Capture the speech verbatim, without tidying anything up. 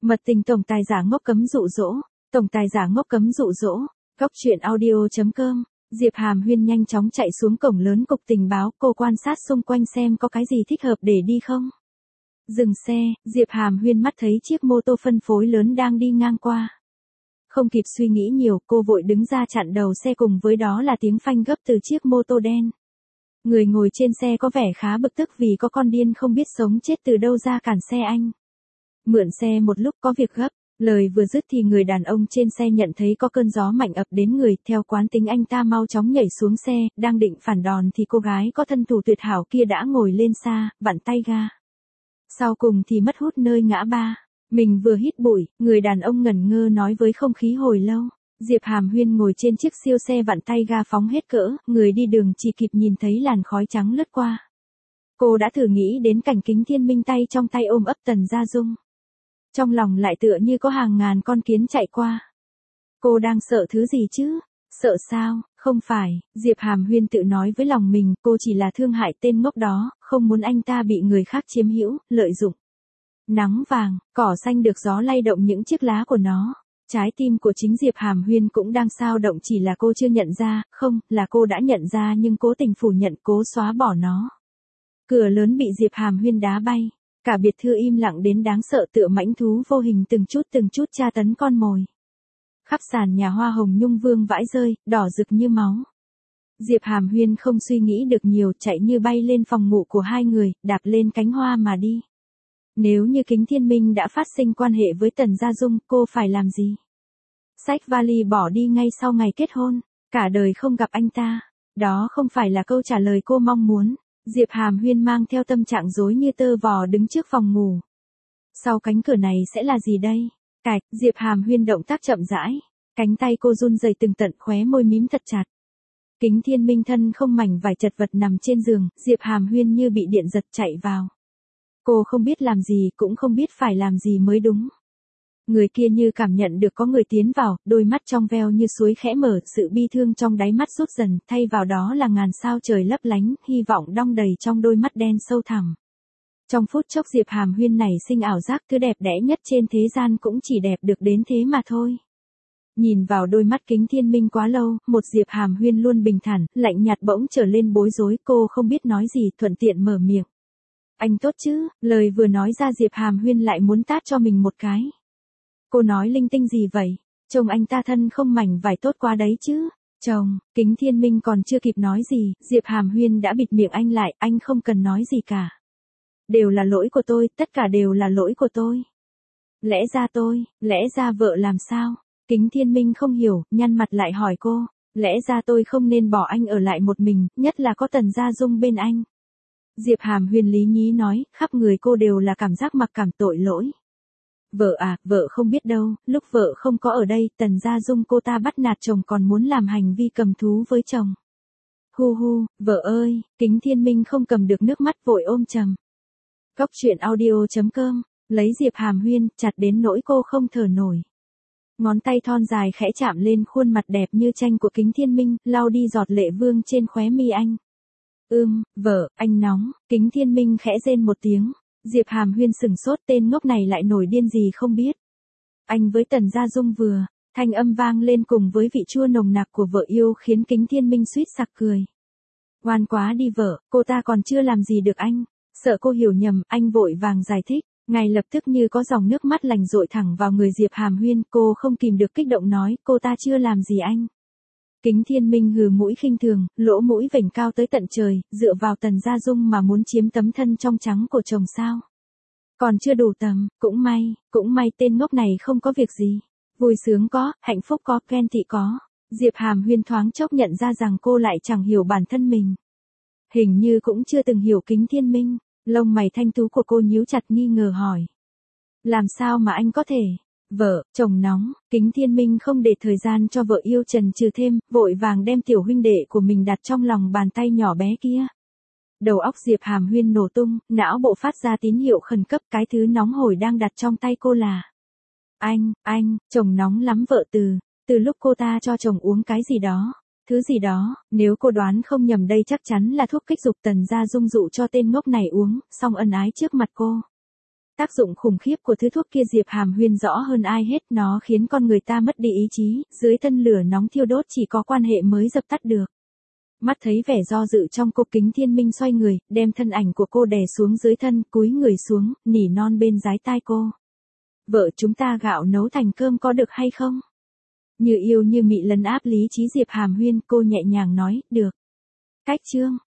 Mật tình tổng tài giả ngốc cấm dụ dỗ, tổng tài giả ngốc cấm dụ dỗ, góc truyện audio.com. Diệp Hàm Huyên nhanh chóng chạy xuống cổng lớn cục tình báo, cô quan sát xung quanh xem có cái gì thích hợp để đi không. Dừng xe, Diệp Hàm Huyên mắt thấy chiếc mô tô phân phối lớn đang đi ngang qua. Không kịp suy nghĩ nhiều, cô vội đứng ra chặn đầu xe, cùng với đó là tiếng phanh gấp từ chiếc mô tô đen. Người ngồi trên xe có vẻ khá bực tức vì có con điên không biết sống chết từ đâu ra cản xe anh. Mượn xe một lúc, có việc gấp. Lời vừa dứt thì người đàn ông trên xe nhận thấy có cơn gió mạnh ập đến người, theo quán tính anh ta mau chóng nhảy xuống xe, đang định phản đòn thì cô gái có thân thủ tuyệt hảo kia đã ngồi lên xa, vặn tay ga. Sau cùng thì mất hút nơi ngã ba. Mình vừa hít bụi, người đàn ông ngẩn ngơ nói với không khí hồi lâu. Diệp Hàm Huyên ngồi trên chiếc siêu xe vặn tay ga phóng hết cỡ, người đi đường chỉ kịp nhìn thấy làn khói trắng lướt qua. Cô đã thử nghĩ đến cảnh Kính Thiên Minh tay trong tay ôm ấp Tần Gia Dung. Trong lòng lại tựa như có hàng ngàn con kiến chạy qua. Cô đang sợ thứ gì chứ? Sợ sao? Không phải, Diệp Hàm Huyên tự nói với lòng mình, cô chỉ là thương hại tên ngốc đó, không muốn anh ta bị người khác chiếm hữu, lợi dụng. Nắng vàng, cỏ xanh được gió lay động những chiếc lá của nó. Trái tim của chính Diệp Hàm Huyên cũng đang xao động, chỉ là cô chưa nhận ra, không, là cô đã nhận ra nhưng cố tình phủ nhận, cố xóa bỏ nó. Cửa lớn bị Diệp Hàm Huyên đá bay. Cả biệt thự im lặng đến đáng sợ, tựa mãnh thú vô hình từng chút từng chút tra tấn con mồi. Khắp sàn nhà hoa hồng nhung vương vãi rơi, đỏ rực như máu. Diệp Hàm Huyên không suy nghĩ được nhiều, chạy như bay lên phòng ngủ của hai người, đạp lên cánh hoa mà đi. Nếu như Kính Thiên Minh đã phát sinh quan hệ với Tần Gia Dung, cô phải làm gì? Xách vali bỏ đi ngay sau ngày kết hôn, cả đời không gặp anh ta. Đó không phải là câu trả lời cô mong muốn. Diệp Hàm Huyên mang theo tâm trạng rối như tơ vò đứng trước phòng ngủ. Sau cánh cửa này sẽ là gì đây? Cạch, Diệp Hàm Huyên động tác chậm rãi. Cánh tay cô run rẩy từng tận, khóe môi mím thật chặt. Kính Thiên Minh thân không mảnh vải chật vật nằm trên giường, Diệp Hàm Huyên như bị điện giật chạy vào. Cô không biết làm gì, cũng không biết phải làm gì mới đúng. Người kia như cảm nhận được có người tiến vào, đôi mắt trong veo như suối khẽ mở, sự bi thương trong đáy mắt rút dần, thay vào đó là ngàn sao trời lấp lánh, hy vọng đong đầy trong đôi mắt đen sâu thẳm. Trong phút chốc Diệp Hàm Huyên nảy sinh ảo giác, thứ đẹp đẽ nhất trên thế gian cũng chỉ đẹp được đến thế mà thôi. Nhìn vào đôi mắt Kính Thiên Minh quá lâu, một Diệp Hàm Huyên luôn bình thản, lạnh nhạt bỗng trở lên bối rối, cô không biết nói gì, thuận tiện mở miệng. Anh tốt chứ? Lời vừa nói ra Diệp Hàm Huyên lại muốn tát cho mình một cái. Cô nói linh tinh gì vậy? Chồng anh ta thân không mảnh vải tốt quá đấy chứ. Chồng, Kính Thiên Minh còn chưa kịp nói gì, Diệp Hàm Huyên đã bịt miệng anh lại, anh không cần nói gì cả. Đều là lỗi của tôi, tất cả đều là lỗi của tôi. Lẽ ra tôi, lẽ ra vợ làm sao? Kính Thiên Minh không hiểu, nhăn mặt lại hỏi cô. Lẽ ra tôi không nên bỏ anh ở lại một mình, nhất là có Tần Gia Dung bên anh. Diệp Hàm Huyên lý nhí nói, khắp người cô đều là cảm giác mặc cảm tội lỗi. Vợ à, vợ không biết đâu, lúc vợ không có ở đây, Tần Gia Dung cô ta bắt nạt chồng còn muốn làm hành vi cầm thú với chồng. Hu hu, vợ ơi, Kính Thiên Minh không cầm được nước mắt vội ôm chầm. Góc truyện audio.com, lấy Diệp Hàm Huyên, chặt đến nỗi cô không thở nổi. Ngón tay thon dài khẽ chạm lên khuôn mặt đẹp như tranh của Kính Thiên Minh, lau đi giọt lệ vương trên khóe mi anh. Ưm, vợ, anh nóng, Kính Thiên Minh khẽ rên một tiếng. Diệp Hàm Huyên sừng sốt, tên ngốc này lại nổi điên gì không biết. Anh với Tần Gia Dung vừa, thanh âm vang lên cùng với vị chua nồng nặc của vợ yêu khiến Kính Thiên Minh suýt sặc cười. Ngoan quá đi vợ, cô ta còn chưa làm gì được anh. Sợ cô hiểu nhầm, anh vội vàng giải thích. Ngay lập tức như có dòng nước mắt lành dội thẳng vào người Diệp Hàm Huyên, cô không kìm được kích động nói, cô ta chưa làm gì anh. Kính Thiên Minh hừ mũi khinh thường, lỗ mũi vểnh cao tới tận trời, dựa vào Tần Gia Dung mà muốn chiếm tấm thân trong trắng của chồng sao? Còn chưa đủ tầm, cũng may, cũng may tên ngốc này không có việc gì. Vui sướng có, hạnh phúc có, ghen tị có. Diệp Hàm Huyên thoáng chốc nhận ra rằng cô lại chẳng hiểu bản thân mình. Hình như cũng chưa từng hiểu Kính Thiên Minh, lông mày thanh tú của cô nhíu chặt nghi ngờ hỏi. Làm sao mà anh có thể? Vợ, chồng nóng, Kính Thiên Minh không để thời gian cho vợ yêu chần chừ thêm, vội vàng đem tiểu huynh đệ của mình đặt trong lòng bàn tay nhỏ bé kia. Đầu óc Diệp Hàm Huyên nổ tung, não bộ phát ra tín hiệu khẩn cấp, cái thứ nóng hổi đang đặt trong tay cô là. Anh, anh, chồng nóng lắm vợ từ, từ lúc cô ta cho chồng uống cái gì đó, thứ gì đó, nếu cô đoán không nhầm đây chắc chắn là thuốc kích dục Tần Gia Dung dụ cho tên ngốc này uống, xong ân ái trước mặt cô. Tác dụng khủng khiếp của thứ thuốc kia Diệp Hàm Huyên rõ hơn ai hết, nó khiến con người ta mất đi ý chí, dưới thân lửa nóng thiêu đốt chỉ có quan hệ mới dập tắt được. Mắt thấy vẻ do dự trong cô, Kính Thiên Minh xoay người, đem thân ảnh của cô đè xuống dưới thân, cúi người xuống, nỉ non bên dái tai cô. Vợ chúng ta gạo nấu thành cơm có được hay không? Như yêu như mị lấn áp lý trí Diệp Hàm Huyên, cô nhẹ nhàng nói, được. Cách chương.